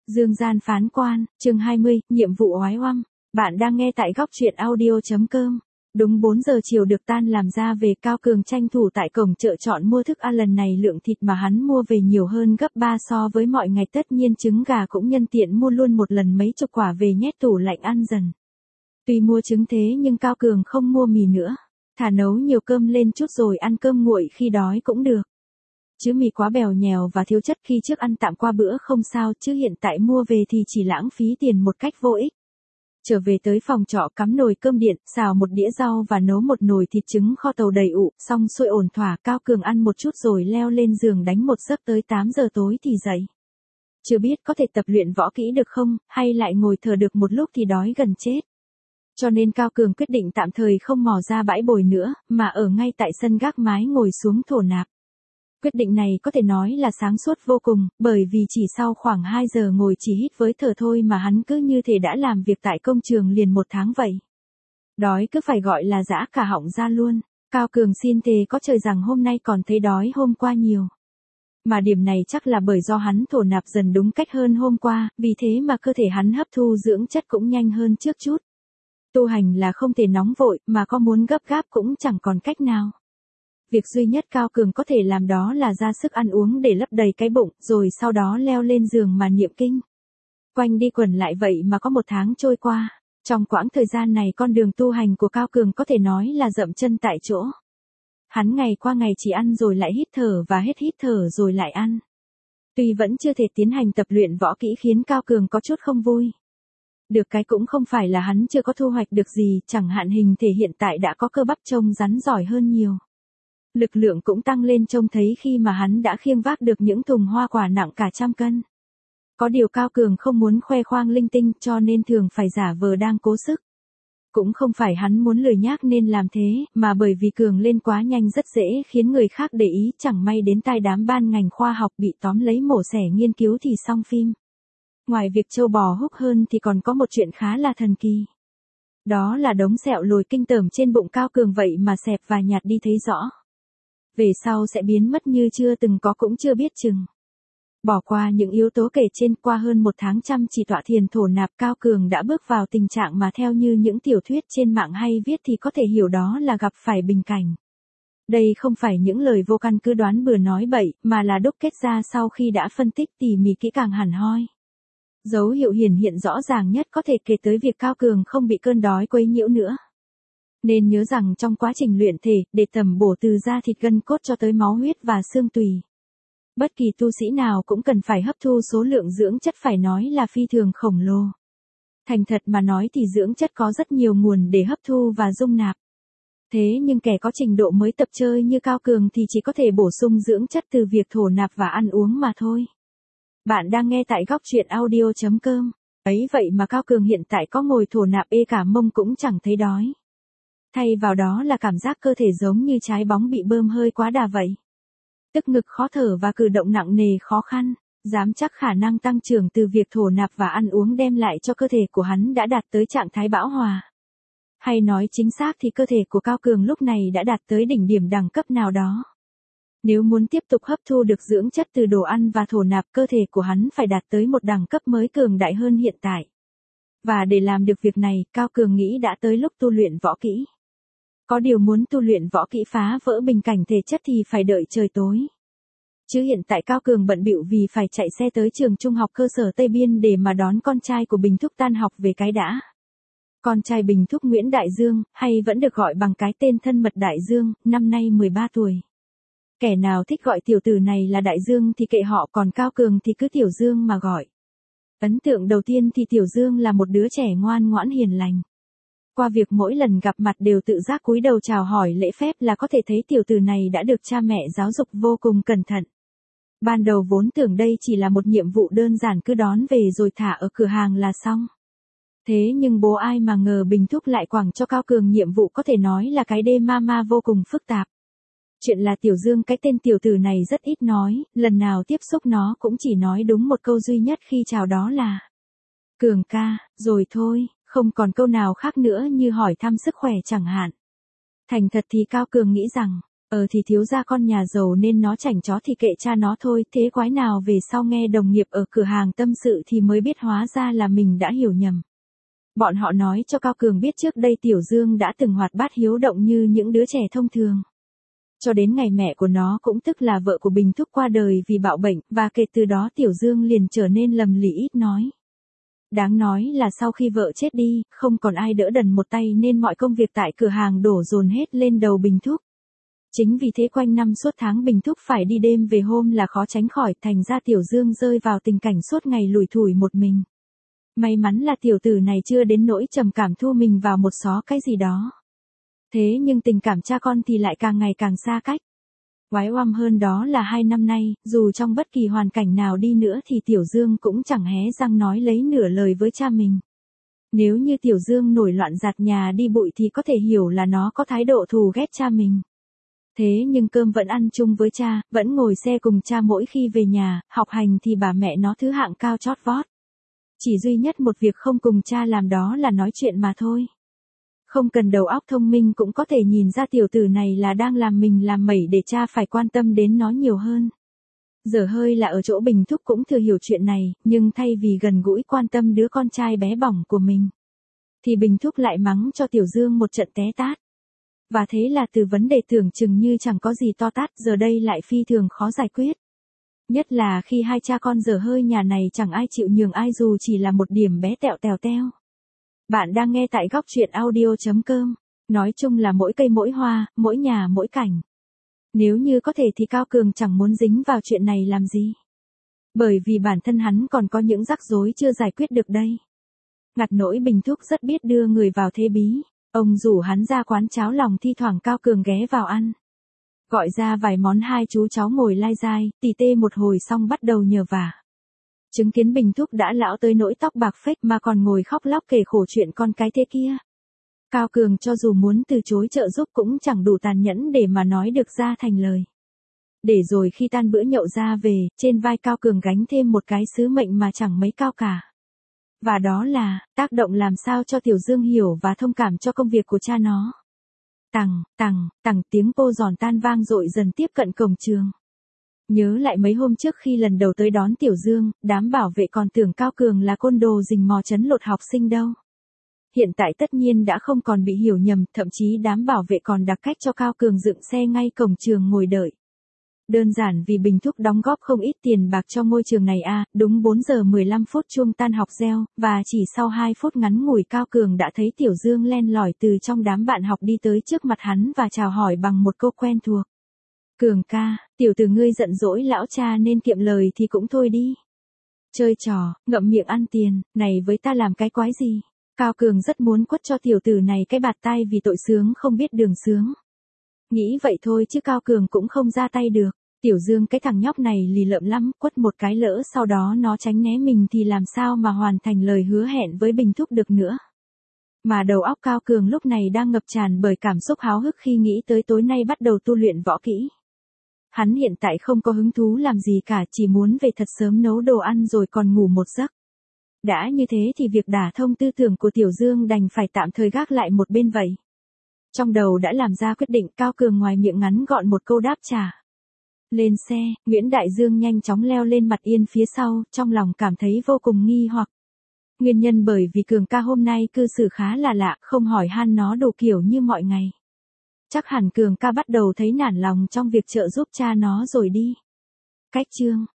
Dương gian phán quan, chương 20, nhiệm vụ oái oăm. Bạn đang nghe tại góc truyện audio.com. Đúng 4 giờ chiều được tan làm ra về, Cao Cường tranh thủ tại cổng chợ chọn mua thức ăn. Lần này lượng thịt mà hắn mua về nhiều hơn gấp 3 so với mọi ngày, tất nhiên trứng gà cũng nhân tiện mua luôn một lần mấy chục quả về nhét tủ lạnh ăn dần. Tuy mua trứng thế nhưng Cao Cường không mua mì nữa, thả nấu nhiều cơm lên chút rồi ăn cơm nguội khi đói cũng được. Chứ mì quá bèo nhèo và thiếu chất, khi trước ăn tạm qua bữa không sao, chứ hiện tại mua về thì chỉ lãng phí tiền một cách vô ích. Trở về tới phòng trọ, cắm nồi cơm điện, xào một đĩa rau và nấu một nồi thịt trứng kho tàu đầy ụ, xong xuôi ổn thỏa, Cao Cường ăn một chút rồi leo lên giường đánh một giấc tới 8 giờ tối thì dậy. Chưa biết có thể tập luyện võ kỹ được không, hay lại ngồi thở được một lúc thì đói gần chết. Cho nên Cao Cường quyết định tạm thời không mò ra bãi bồi nữa, mà ở ngay tại sân gác mái ngồi xuống thổ nạp. Quyết định này có thể nói là sáng suốt vô cùng, bởi vì chỉ sau khoảng 2 giờ ngồi chỉ hít với thở thôi mà hắn cứ như thể đã làm việc tại công trường liền 1 tháng vậy. Đói cứ phải gọi là giã cả họng ra luôn. Cao Cường xin thề có trời rằng hôm nay còn thấy đói hôm qua nhiều. Mà điểm này chắc là bởi do hắn thổ nạp dần đúng cách hơn hôm qua, vì thế mà cơ thể hắn hấp thu dưỡng chất cũng nhanh hơn trước chút. Tu hành là không thể nóng vội, mà có muốn gấp gáp cũng chẳng còn cách nào. Việc duy nhất Cao Cường có thể làm đó là ra sức ăn uống để lấp đầy cái bụng, rồi sau đó leo lên giường mà niệm kinh. Quanh đi quẩn lại vậy mà có 1 tháng trôi qua. Trong quãng thời gian này con đường tu hành của Cao Cường có thể nói là dậm chân tại chỗ. Hắn ngày qua ngày chỉ ăn rồi lại hít thở và hết hít thở rồi lại ăn. Tuy vẫn chưa thể tiến hành tập luyện võ kỹ khiến Cao Cường có chút không vui. Được cái cũng không phải là hắn chưa có thu hoạch được gì, chẳng hạn hình thể hiện tại đã có cơ bắp trông rắn giỏi hơn nhiều. Lực lượng cũng tăng lên trông thấy khi mà hắn đã khiêng vác được những thùng hoa quả nặng cả 100 cân. Có điều Cao Cường không muốn khoe khoang linh tinh cho nên thường phải giả vờ đang cố sức. Cũng không phải hắn muốn lười nhác nên làm thế, mà bởi vì Cường lên quá nhanh rất dễ khiến người khác để ý, chẳng may đến tai đám ban ngành khoa học bị tóm lấy mổ xẻ nghiên cứu thì xong phim. Ngoài việc trâu bò húc hơn thì còn có một chuyện khá là thần kỳ. Đó là đống sẹo lồi kinh tởm trên bụng Cao Cường vậy mà xẹp và nhạt đi thấy rõ. Về sau sẽ biến mất như chưa từng có cũng chưa biết chừng. Bỏ qua những yếu tố kể trên, qua hơn 1 tháng chăm chỉ tọa thiền thổ nạp, Cao Cường đã bước vào tình trạng mà theo như những tiểu thuyết trên mạng hay viết thì có thể hiểu đó là gặp phải bình cảnh. Đây không phải những lời vô căn cứ đoán bừa nói bậy, mà là đúc kết ra sau khi đã phân tích tỉ mỉ kỹ càng hẳn hoi. Dấu hiệu hiển hiện rõ ràng nhất có thể kể tới việc Cao Cường không bị cơn đói quấy nhiễu nữa. Nên nhớ rằng trong quá trình luyện thể, để tầm bổ từ da thịt gân cốt cho tới máu huyết và xương tùy, bất kỳ tu sĩ nào cũng cần phải hấp thu số lượng dưỡng chất phải nói là phi thường khổng lồ. Thành thật mà nói thì dưỡng chất có rất nhiều nguồn để hấp thu và dung nạp. Thế nhưng kẻ có trình độ mới tập chơi như Cao Cường thì chỉ có thể bổ sung dưỡng chất từ việc thổ nạp và ăn uống mà thôi. Bạn đang nghe tại góc truyện audio.com. Ấy vậy mà Cao Cường hiện tại có ngồi thổ nạp ê cả mông cũng chẳng thấy đói. Thay vào đó là cảm giác cơ thể giống như trái bóng bị bơm hơi quá đà vậy. Tức ngực khó thở và cử động nặng nề khó khăn, dám chắc khả năng tăng trưởng từ việc thổ nạp và ăn uống đem lại cho cơ thể của hắn đã đạt tới trạng thái bão hòa. Hay nói chính xác thì cơ thể của Cao Cường lúc này đã đạt tới đỉnh điểm đẳng cấp nào đó. Nếu muốn tiếp tục hấp thu được dưỡng chất từ đồ ăn và thổ nạp, cơ thể của hắn phải đạt tới một đẳng cấp mới cường đại hơn hiện tại. Và để làm được việc này, Cao Cường nghĩ đã tới lúc tu luyện võ kỹ. Có điều muốn tu luyện võ kỹ phá vỡ bình cảnh thể chất thì phải đợi trời tối. Chứ hiện tại Cao Cường bận bịu vì phải chạy xe tới trường trung học cơ sở Tây Biên để mà đón con trai của Bình Thúc tan học về cái đã. Con trai Bình Thúc Nguyễn Đại Dương, hay vẫn được gọi bằng cái tên thân mật Đại Dương, năm nay 13 tuổi. Kẻ nào thích gọi tiểu tử này là Đại Dương thì kệ họ, còn Cao Cường thì cứ Tiểu Dương mà gọi. Ấn tượng đầu tiên thì Tiểu Dương là một đứa trẻ ngoan ngoãn hiền lành. Qua việc mỗi lần gặp mặt đều tự giác cúi đầu chào hỏi lễ phép là có thể thấy tiểu tử này đã được cha mẹ giáo dục vô cùng cẩn thận. Ban đầu vốn tưởng đây chỉ là một nhiệm vụ đơn giản, cứ đón về rồi thả ở cửa hàng là xong. Thế nhưng bố ai mà ngờ Bình Thúc lại quẳng cho Cao Cường nhiệm vụ có thể nói là cái đê ma vô cùng phức tạp. Chuyện là Tiểu Dương, cái tên tiểu tử này rất ít nói, lần nào tiếp xúc nó cũng chỉ nói đúng một câu duy nhất khi chào, đó là Cường ca, rồi thôi. Không còn câu nào khác nữa như hỏi thăm sức khỏe chẳng hạn. Thành thật thì Cao Cường nghĩ rằng, Thì thiếu gia con nhà giàu nên nó chảnh chó thì kệ cha nó thôi, thế quái nào về sau nghe đồng nghiệp ở cửa hàng tâm sự thì mới biết hóa ra là mình đã hiểu nhầm. Bọn họ nói cho Cao Cường biết trước đây Tiểu Dương đã từng hoạt bát hiếu động như những đứa trẻ thông thường. Cho đến ngày mẹ của nó cũng tức là vợ của Bình Thúc qua đời vì bạo bệnh, và kể từ đó Tiểu Dương liền trở nên lầm lì ít nói. Đáng nói là sau khi vợ chết đi, không còn ai đỡ đần một tay nên mọi công việc tại cửa hàng đổ dồn hết lên đầu Bình Thúc. Chính vì thế quanh năm suốt tháng Bình Thúc phải đi đêm về hôm là khó tránh khỏi, thành ra Tiểu Dương rơi vào tình cảnh suốt ngày lủi thủi một mình. May mắn là tiểu tử này chưa đến nỗi trầm cảm thu mình vào một xó cái gì đó. Thế nhưng tình cảm cha con thì lại càng ngày càng xa cách. Oái oăm hơn đó là 2 năm nay, dù trong bất kỳ hoàn cảnh nào đi nữa thì Tiểu Dương cũng chẳng hé răng nói lấy nửa lời với cha mình. Nếu như Tiểu Dương nổi loạn giặt nhà đi bụi thì có thể hiểu là nó có thái độ thù ghét cha mình. Thế nhưng cơm vẫn ăn chung với cha, vẫn ngồi xe cùng cha mỗi khi về nhà, học hành thì bà mẹ nó thứ hạng cao chót vót. Chỉ duy nhất một việc không cùng cha làm đó là nói chuyện mà thôi. Không cần đầu óc thông minh cũng có thể nhìn ra tiểu tử này là đang làm mình làm mẩy để cha phải quan tâm đến nó nhiều hơn. Dở hơi là ở chỗ Bình Thúc cũng thừa hiểu chuyện này, nhưng thay vì gần gũi quan tâm đứa con trai bé bỏng của mình, thì Bình Thúc lại mắng cho Tiểu Dương một trận té tát. Và thế là từ vấn đề tưởng chừng như chẳng có gì to tát giờ đây lại phi thường khó giải quyết. Nhất là khi hai cha con dở hơi nhà này chẳng ai chịu nhường ai dù chỉ là một điểm bé tẹo tèo teo. Bạn đang nghe tại góc truyện audio.com. Nói chung là mỗi cây mỗi hoa, mỗi nhà mỗi cảnh. Nếu như có thể thì Cao Cường chẳng muốn dính vào chuyện này làm gì. Bởi vì bản thân hắn còn có những rắc rối chưa giải quyết được đây. Ngặt nỗi Bình Thúc rất biết đưa người vào thế bí. Ông rủ hắn ra quán cháo lòng thi thoảng Cao Cường ghé vào ăn. Gọi ra vài món hai chú cháu ngồi lai dai, tỉ tê một hồi xong bắt đầu nhờ vả. Chứng kiến Bình Thúc đã lão tới nỗi tóc bạc phách mà còn ngồi khóc lóc kể khổ chuyện con cái thế kia. Cao Cường cho dù muốn từ chối trợ giúp cũng chẳng đủ tàn nhẫn để mà nói được ra thành lời. Để rồi khi tan bữa nhậu ra về, trên vai Cao Cường gánh thêm một cái sứ mệnh mà chẳng mấy cao cả. Và đó là, tác động làm sao cho Tiểu Dương hiểu và thông cảm cho công việc của cha nó. Tằng, tiếng cô giòn tan vang dội dần tiếp cận cổng trường. Nhớ lại mấy hôm trước khi lần đầu tới đón Tiểu Dương, đám bảo vệ còn tưởng Cao Cường là côn đồ rình mò trấn lột học sinh đâu. Hiện tại tất nhiên đã không còn bị hiểu nhầm, thậm chí đám bảo vệ còn đặc cách cho Cao Cường dựng xe ngay cổng trường ngồi đợi. Đơn giản vì Bình Thúc đóng góp không ít tiền bạc cho ngôi trường này đúng 4 giờ 15 phút chuông tan học reo, và chỉ sau 2 phút ngắn ngủi Cao Cường đã thấy Tiểu Dương len lỏi từ trong đám bạn học đi tới trước mặt hắn và chào hỏi bằng một câu quen thuộc. Cường ca, tiểu tử ngươi giận dỗi lão cha nên kiệm lời thì cũng thôi đi. Chơi trò, ngậm miệng ăn tiền, này với ta làm cái quái gì? Cao Cường rất muốn quất cho tiểu tử này cái bạt tai vì tội sướng không biết đường sướng. Nghĩ vậy thôi chứ Cao Cường cũng không ra tay được. Tiểu Dương cái thằng nhóc này lì lợm lắm, quất một cái lỡ sau đó nó tránh né mình thì làm sao mà hoàn thành lời hứa hẹn với Bình Thúc được nữa. Mà đầu óc Cao Cường lúc này đang ngập tràn bởi cảm xúc háo hức khi nghĩ tới tối nay bắt đầu tu luyện võ kỹ. Hắn hiện tại không có hứng thú làm gì cả, chỉ muốn về thật sớm nấu đồ ăn rồi còn ngủ một giấc. Đã như thế thì việc đả thông tư tưởng của Tiểu Dương đành phải tạm thời gác lại một bên vậy. Trong đầu đã làm ra quyết định, Cao Cường ngoài miệng ngắn gọn một câu đáp trả. Lên xe, Nguyễn Đại Dương nhanh chóng leo lên mặt Yên phía sau, trong lòng cảm thấy vô cùng nghi hoặc. Nguyên nhân bởi vì Cường ca hôm nay cư xử khá là lạ, không hỏi han nó đồ kiểu như mọi ngày. Chắc hẳn Cường ca bắt đầu thấy nản lòng trong việc trợ giúp cha nó rồi đi. Cách chương